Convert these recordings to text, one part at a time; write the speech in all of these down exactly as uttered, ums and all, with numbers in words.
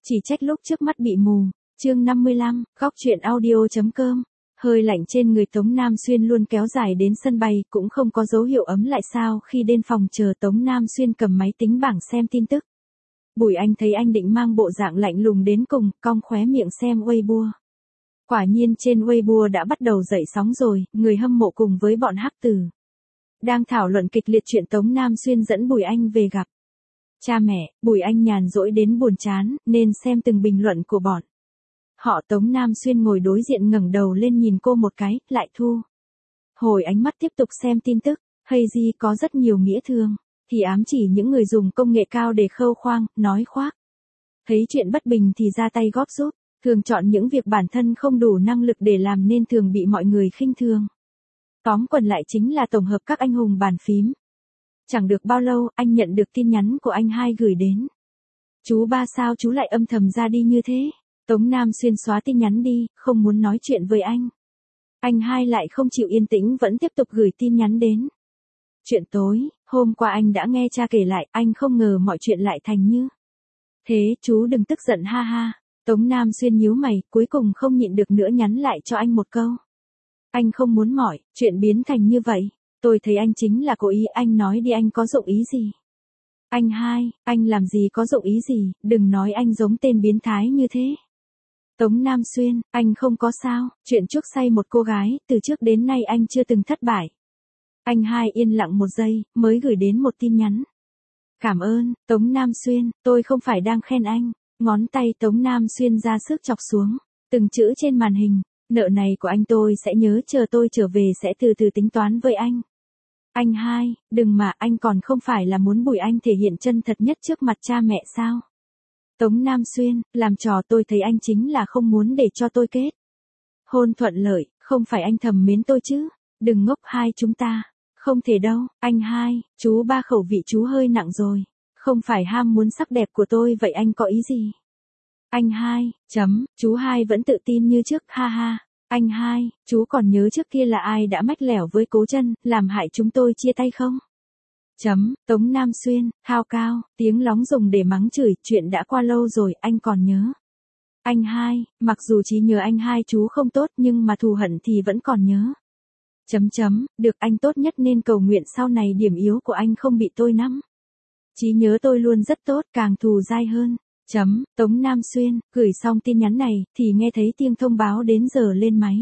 Chỉ trách lúc trước mắt bị mù. Chương năm mươi lăm, góc truyện audio.com. Hơi lạnh trên người Tống Nam Xuyên luôn kéo dài đến sân bay, cũng không có dấu hiệu ấm lại sao khi đến phòng chờ Tống Nam Xuyên cầm máy tính bảng xem tin tức. Bùi Anh thấy anh định mang bộ dạng lạnh lùng đến cùng, cong khóe miệng xem Weibo. Quả nhiên trên Weibo đã bắt đầu dậy sóng rồi, người hâm mộ cùng với bọn hắc tử đang thảo luận kịch liệt chuyện Tống Nam Xuyên dẫn Bùi Anh về gặp cha mẹ. Bùi Anh nhàn rỗi đến buồn chán, nên xem từng bình luận của bọn họ. Tống Nam Xuyên ngồi đối diện ngẩng đầu lên nhìn cô một cái, lại thu hồi ánh mắt tiếp tục xem tin tức. Hay gì có rất nhiều nghĩa thương, thì ám chỉ những người dùng công nghệ cao để khâu khoang, nói khoác. Thấy chuyện bất bình thì ra tay góp giúp, thường chọn những việc bản thân không đủ năng lực để làm nên thường bị mọi người khinh thường. Tóm quần lại chính là tổng hợp các anh hùng bàn phím. Chẳng được bao lâu, anh nhận được tin nhắn của anh hai gửi đến. Chú ba sao chú lại âm thầm ra đi như thế? Tống Nam Xuyên xóa tin nhắn đi, không muốn nói chuyện với anh. Anh hai lại không chịu yên tĩnh vẫn tiếp tục gửi tin nhắn đến. Chuyện tối, hôm qua anh đã nghe cha kể lại, anh không ngờ mọi chuyện lại thành như thế. Chú đừng tức giận ha ha. Tống Nam Xuyên nhíu mày, cuối cùng không nhịn được nữa nhắn lại cho anh một câu. Anh không muốn mọi chuyện biến thành như vậy. Tôi thấy anh chính là cố ý, anh nói đi, anh có dụng ý gì? Anh hai, anh làm gì có dụng ý gì, đừng nói anh giống tên biến thái như thế. Tống Nam Xuyên, anh không có sao, chuyện chuốc say một cô gái, từ trước đến nay anh chưa từng thất bại. Anh hai yên lặng một giây, mới gửi đến một tin nhắn. Cảm ơn, Tống Nam Xuyên, tôi không phải đang khen anh. Ngón tay Tống Nam Xuyên ra sức chọc xuống từng chữ trên màn hình. Nợ này của anh tôi sẽ nhớ, chờ tôi trở về sẽ từ từ tính toán với anh. Anh hai, đừng mà, anh còn không phải là muốn Bùi Anh thể hiện chân thật nhất trước mặt cha mẹ sao? Tống Nam Xuyên, làm trò tôi thấy anh chính là không muốn để cho tôi kết hôn thuận lợi, không phải anh thầm mến tôi chứ? Đừng ngốc, hai chúng ta không thể đâu. Anh hai, chú ba khẩu vị chú hơi nặng rồi. Không phải ham muốn sắc đẹp của tôi, vậy anh có ý gì? Anh hai, chấm, chú hai vẫn tự tin như trước, ha ha. Anh hai, chú còn nhớ trước kia là ai đã mách lẻo với Cố Chân, làm hại chúng tôi chia tay không? Chấm, Tống Nam Xuyên, hao cao, tiếng lóng dùng để mắng chửi, chuyện đã qua lâu rồi, anh còn nhớ. Anh hai, mặc dù trí nhớ anh hai chú không tốt nhưng mà thù hận thì vẫn còn nhớ. Chấm chấm, được, anh tốt nhất nên cầu nguyện sau này điểm yếu của anh không bị tôi nắm. Trí nhớ tôi luôn rất tốt, càng thù dai hơn. Chấm, Tống Nam Xuyên, gửi xong tin nhắn này, thì nghe thấy tiếng thông báo đến giờ lên máy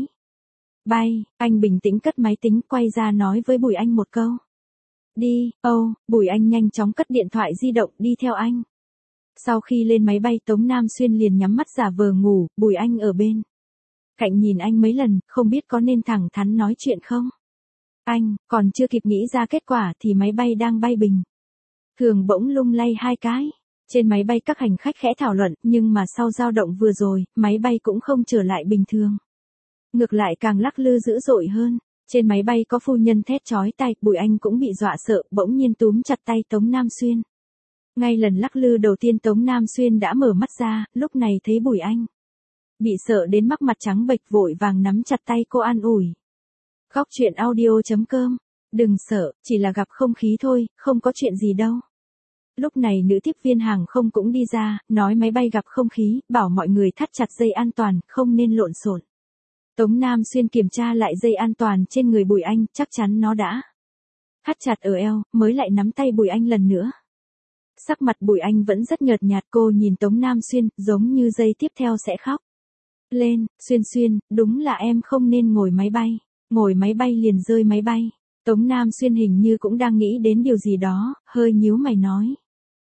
bay. Anh bình tĩnh cất máy tính, quay ra nói với Bùi Anh một câu. Đi, âu, oh, Bùi Anh nhanh chóng cất điện thoại di động, đi theo anh. Sau khi lên máy bay, Tống Nam Xuyên liền nhắm mắt giả vờ ngủ, Bùi Anh ở bên cạnh nhìn anh mấy lần, không biết có nên thẳng thắn nói chuyện không. Anh, còn chưa kịp nghĩ ra kết quả thì máy bay đang bay bình thường bỗng lung lay hai cái. Trên máy bay các hành khách khẽ thảo luận, nhưng mà sau dao động vừa rồi, máy bay cũng không trở lại bình thường. Ngược lại càng lắc lư dữ dội hơn. Trên máy bay có phu nhân thét chói tai, Bùi Anh cũng bị dọa sợ, bỗng nhiên túm chặt tay Tống Nam Xuyên. Ngay lần lắc lư đầu tiên Tống Nam Xuyên đã mở mắt ra, lúc này thấy Bùi Anh bị sợ đến mắc mặt trắng bệch, vội vàng nắm chặt tay cô an ủi. Góc truyện audio.com. Đừng sợ, chỉ là gặp không khí thôi, không có chuyện gì đâu. Lúc này nữ tiếp viên hàng không cũng đi ra, nói máy bay gặp không khí, bảo mọi người thắt chặt dây an toàn, không nên lộn xộn. Tống Nam Xuyên kiểm tra lại dây an toàn trên người Bùi Anh, chắc chắn nó đã thắt chặt ở eo, mới lại nắm tay Bùi Anh lần nữa. Sắc mặt Bùi Anh vẫn rất nhợt nhạt, cô nhìn Tống Nam Xuyên, giống như giây tiếp theo sẽ khóc lên. Xuyên Xuyên, đúng là em không nên ngồi máy bay. Ngồi máy bay liền rơi máy bay. Tống Nam Xuyên hình như cũng đang nghĩ đến điều gì đó, hơi nhíu mày nói.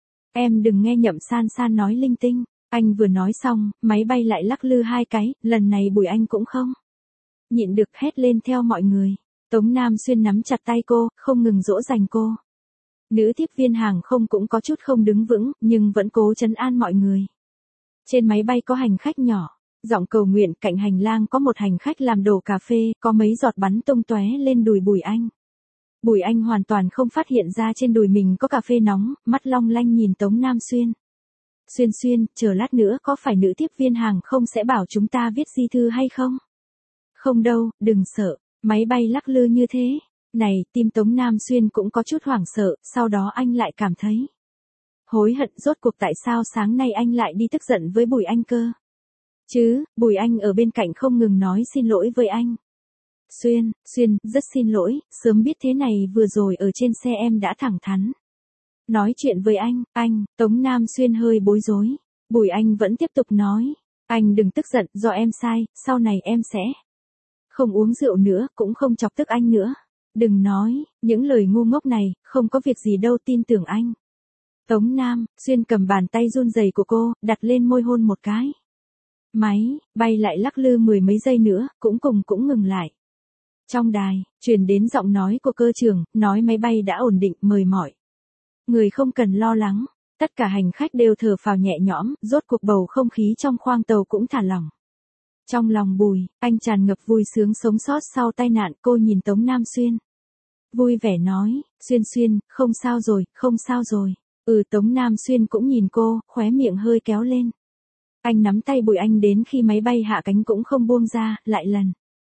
Em đừng nghe Nhậm San San nói linh tinh. Anh vừa nói xong, máy bay lại lắc lư hai cái, lần này Bùi Anh cũng không nhịn được hét lên theo mọi người. Tống Nam Xuyên nắm chặt tay cô, không ngừng dỗ dành cô. Nữ tiếp viên hàng không cũng có chút không đứng vững, nhưng vẫn cố trấn an mọi người. Trên máy bay có hành khách nhỏ giọng cầu nguyện, cạnh hành lang có một hành khách làm đổ cà phê, có mấy giọt bắn tung tóe lên đùi Bùi Anh. Bùi Anh hoàn toàn không phát hiện ra trên đùi mình có cà phê nóng, mắt long lanh nhìn Tống Nam Xuyên. Xuyên Xuyên, chờ lát nữa có phải nữ tiếp viên hàng không sẽ bảo chúng ta viết di thư hay không? Không đâu, đừng sợ, máy bay lắc lư như thế. Này, tim Tống Nam Xuyên cũng có chút hoảng sợ, sau đó anh lại cảm thấy hối hận rốt cuộc tại sao sáng nay anh lại đi tức giận với Bùi Anh cơ. Chứ, Bùi Anh ở bên cạnh không ngừng nói xin lỗi với anh. Xuyên, Xuyên, rất xin lỗi, sớm biết thế này vừa rồi ở trên xe em đã thẳng thắn. Nói chuyện với anh, anh, Tống Nam Xuyên hơi bối rối. Bùi Anh vẫn tiếp tục nói, anh đừng tức giận, do em sai, sau này em sẽ không uống rượu nữa, cũng không chọc tức anh nữa. Đừng nói, những lời ngu ngốc này, không có việc gì đâu, tin tưởng anh. Tống Nam Xuyên cầm bàn tay run rẩy của cô, đặt lên môi hôn một cái. Máy bay lại lắc lư mười mấy giây nữa, cũng cùng cũng ngừng lại. Trong đài, truyền đến giọng nói của cơ trưởng, nói máy bay đã ổn định, mời mọi người không cần lo lắng. Tất cả hành khách đều thở phào nhẹ nhõm, rốt cuộc bầu không khí trong khoang tàu cũng thả lỏng. Trong lòng Bùi, anh tràn ngập vui sướng sống sót sau tai nạn. Cô nhìn Tống Nam Xuyên, vui vẻ nói, Xuyên Xuyên, không sao rồi, không sao rồi. Ừ, Tống Nam Xuyên cũng nhìn cô, khóe miệng hơi kéo lên. Anh nắm tay Bùi Anh đến khi máy bay hạ cánh cũng không buông ra, lại lần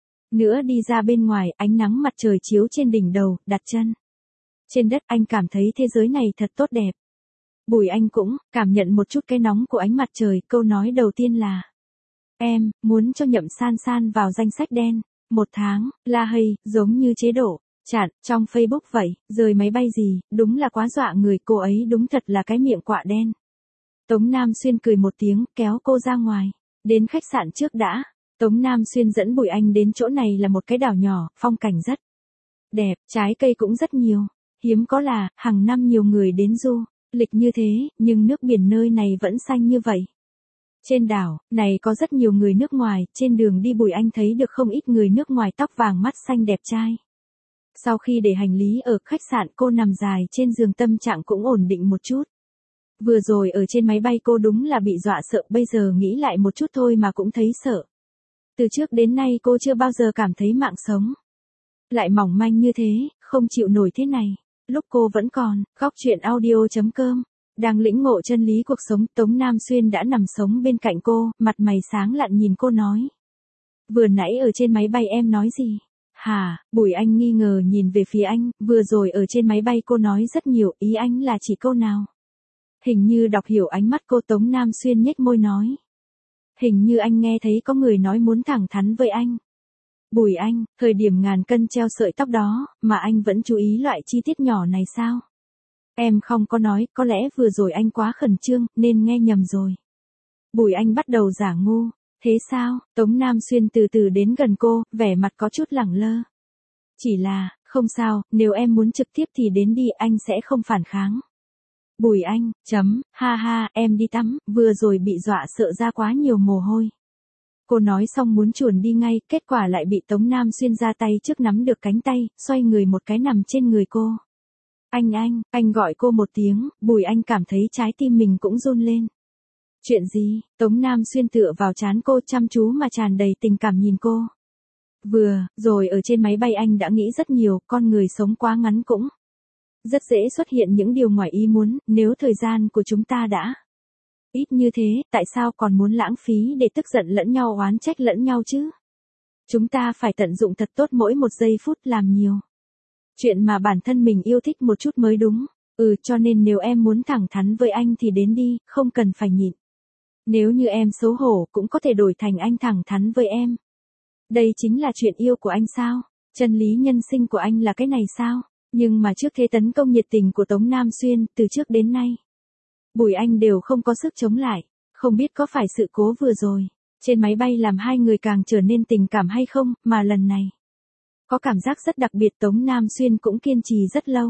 nữa đi ra bên ngoài. Ánh nắng mặt trời chiếu trên đỉnh đầu, đặt chân trên đất, anh cảm thấy thế giới này thật tốt đẹp. Bùi Anh cũng cảm nhận một chút cái nóng của ánh mặt trời. Câu nói đầu tiên là, em muốn cho Nhậm San San vào danh sách đen một tháng. La Hây, giống như chế độ chặn trong Facebook vậy, rời máy bay gì, đúng là quá dọa người. Cô ấy đúng thật là cái miệng quạ đen. Tống Nam Xuyên cười một tiếng, kéo cô ra ngoài. Đến khách sạn trước đã. Tống Nam Xuyên dẫn Bùi Anh đến chỗ này là một cái đảo nhỏ, phong cảnh rất đẹp, trái cây cũng rất nhiều. Hiếm có là, hàng năm nhiều người đến du lịch như thế, nhưng nước biển nơi này vẫn xanh như vậy. Trên đảo này có rất nhiều người nước ngoài, trên đường đi Bùi Anh thấy được không ít người nước ngoài tóc vàng mắt xanh đẹp trai. Sau khi để hành lý ở khách sạn, cô nằm dài trên giường, tâm trạng cũng ổn định một chút. Vừa rồi ở trên máy bay cô đúng là bị dọa sợ, bây giờ nghĩ lại một chút thôi mà cũng thấy sợ. Từ trước đến nay cô chưa bao giờ cảm thấy mạng sống lại mỏng manh như thế, không chịu nổi thế này. Lúc cô vẫn còn, góc truyện audio chấm com, đang lĩnh ngộ chân lý cuộc sống, Tống Nam Xuyên đã nằm sống bên cạnh cô, mặt mày sáng lạn nhìn cô nói. Vừa nãy ở trên máy bay em nói gì? Hả? Bùi Anh nghi ngờ nhìn về phía anh, vừa rồi ở trên máy bay cô nói rất nhiều, ý anh là chỉ câu nào? Hình như đọc hiểu ánh mắt cô. Tống Nam Xuyên nhếch môi nói. Hình như anh nghe thấy có người nói muốn thẳng thắn với anh. Bùi Anh, thời điểm ngàn cân treo sợi tóc đó, mà anh vẫn chú ý loại chi tiết nhỏ này sao? Em không có nói, có lẽ vừa rồi anh quá khẩn trương, nên nghe nhầm rồi. Bùi Anh bắt đầu giả ngu. Thế sao? Tống Nam Xuyên từ từ đến gần cô, vẻ mặt có chút lẳng lơ. Chỉ là, không sao, nếu em muốn trực tiếp thì đến đi, anh sẽ không phản kháng. Bùi Anh, chấm, ha ha, em đi tắm, vừa rồi bị dọa sợ ra quá nhiều mồ hôi. Cô nói xong muốn chuồn đi ngay, kết quả lại bị Tống Nam Xuyên ra tay trước nắm được cánh tay, xoay người một cái nằm trên người cô. Anh anh, anh gọi cô một tiếng, Bùi Anh cảm thấy trái tim mình cũng run lên. Chuyện gì? Tống Nam Xuyên tựa vào trán cô, chăm chú mà tràn đầy tình cảm nhìn cô. Vừa rồi ở trên máy bay anh đã nghĩ rất nhiều, con người sống quá ngắn cũng rất dễ xuất hiện những điều ngoài ý muốn. Nếu thời gian của chúng ta đã ít như thế, tại sao còn muốn lãng phí để tức giận lẫn nhau, oán trách lẫn nhau chứ? Chúng ta phải tận dụng thật tốt mỗi một giây phút, làm nhiều chuyện mà bản thân mình yêu thích một chút mới đúng. Ừ, cho nên nếu em muốn thẳng thắn với anh thì đến đi, không cần phải nhịn. Nếu như em xấu hổ, cũng có thể đổi thành anh thẳng thắn với em. Đây chính là chuyện yêu của anh sao? Chân lý nhân sinh của anh là cái này sao? Nhưng mà trước thế tấn công nhiệt tình của Tống Nam Xuyên, từ trước đến nay, Bùi Anh đều không có sức chống lại. Không biết có phải sự cố vừa rồi trên máy bay làm hai người càng trở nên tình cảm hay không, mà lần này có cảm giác rất đặc biệt. Tống Nam Xuyên cũng kiên trì rất lâu.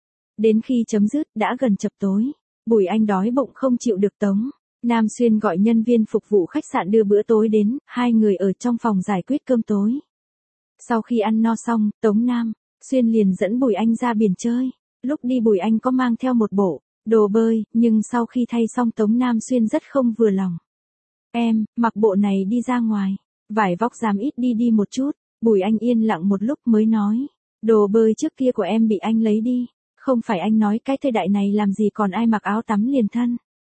Đến khi chấm dứt, đã gần chập tối. Bùi Anh đói bụng không chịu được. Tống Nam Xuyên gọi nhân viên phục vụ khách sạn đưa bữa tối đến, hai người ở trong phòng giải quyết cơm tối. Sau khi ăn no xong, Tống Nam Xuyên liền dẫn Bùi Anh ra biển chơi. Lúc đi Bùi Anh có mang theo một bộ đồ bơi, nhưng sau khi thay xong Tống Nam Xuyên rất không vừa lòng. Em, mặc bộ này đi ra ngoài, vải vóc dám ít đi đi một chút. Bùi Anh yên lặng một lúc mới nói. Đồ bơi trước kia của em bị anh lấy đi. Không phải anh nói cái thời đại này làm gì còn ai mặc áo tắm liền thân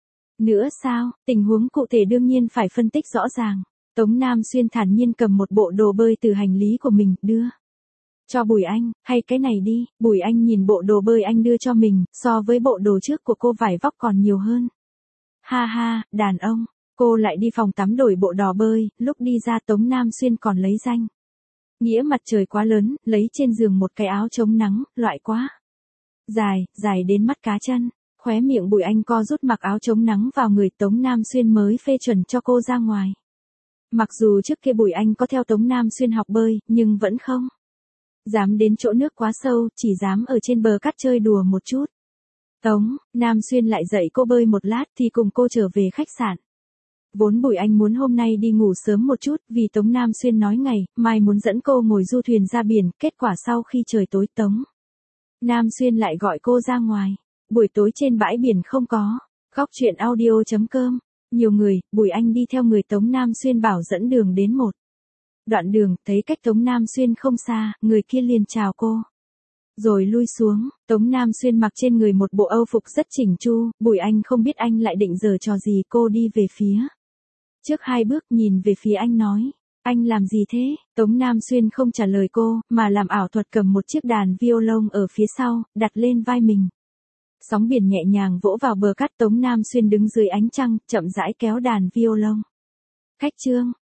nữa sao? Tình huống cụ thể đương nhiên phải phân tích rõ ràng. Tống Nam Xuyên thản nhiên cầm một bộ đồ bơi từ hành lý của mình, đưa Cho Bùi Anh, hay cái này đi, Bùi Anh nhìn bộ đồ bơi anh đưa cho mình, so với bộ đồ trước của cô vải vóc còn nhiều hơn. Ha ha, đàn ông, cô lại đi phòng tắm đổi bộ đò bơi, lúc đi ra Tống Nam Xuyên còn lấy danh. Nghĩa mặt trời quá lớn, lấy trên giường một cái áo chống nắng, loại quá. Dài, dài đến mắt cá chân, khóe miệng Bùi Anh co rút mặc áo chống nắng vào người Tống Nam Xuyên mới phê chuẩn cho cô ra ngoài. Mặc dù trước kia Bùi Anh có theo Tống Nam Xuyên học bơi, nhưng vẫn không dám đến chỗ nước quá sâu, chỉ dám ở trên bờ cát chơi đùa một chút. Tống Nam Xuyên lại dạy cô bơi một lát thì cùng cô trở về khách sạn. Vốn Bùi Anh muốn hôm nay đi ngủ sớm một chút vì Tống Nam Xuyên nói ngày mai muốn dẫn cô ngồi du thuyền ra biển, kết quả sau khi trời tối Tống Nam Xuyên lại gọi cô ra ngoài. Buổi tối trên bãi biển không có. Góc truyện audio chấm com. Nhiều người, Bùi Anh đi theo người Tống Nam Xuyên bảo dẫn đường đến một đoạn đường, thấy cách Tống Nam Xuyên không xa, người kia liền chào cô. Rồi lui xuống, Tống Nam Xuyên mặc trên người một bộ âu phục rất chỉnh chu, Bùi Anh không biết anh lại định giở trò gì, cô đi về phía trước hai bước nhìn về phía anh nói. Anh làm gì thế? Tống Nam Xuyên không trả lời cô, mà làm ảo thuật cầm một chiếc đàn violon ở phía sau, đặt lên vai mình. Sóng biển nhẹ nhàng vỗ vào bờ cát, Tống Nam Xuyên đứng dưới ánh trăng, chậm rãi kéo đàn violon. Khách trương,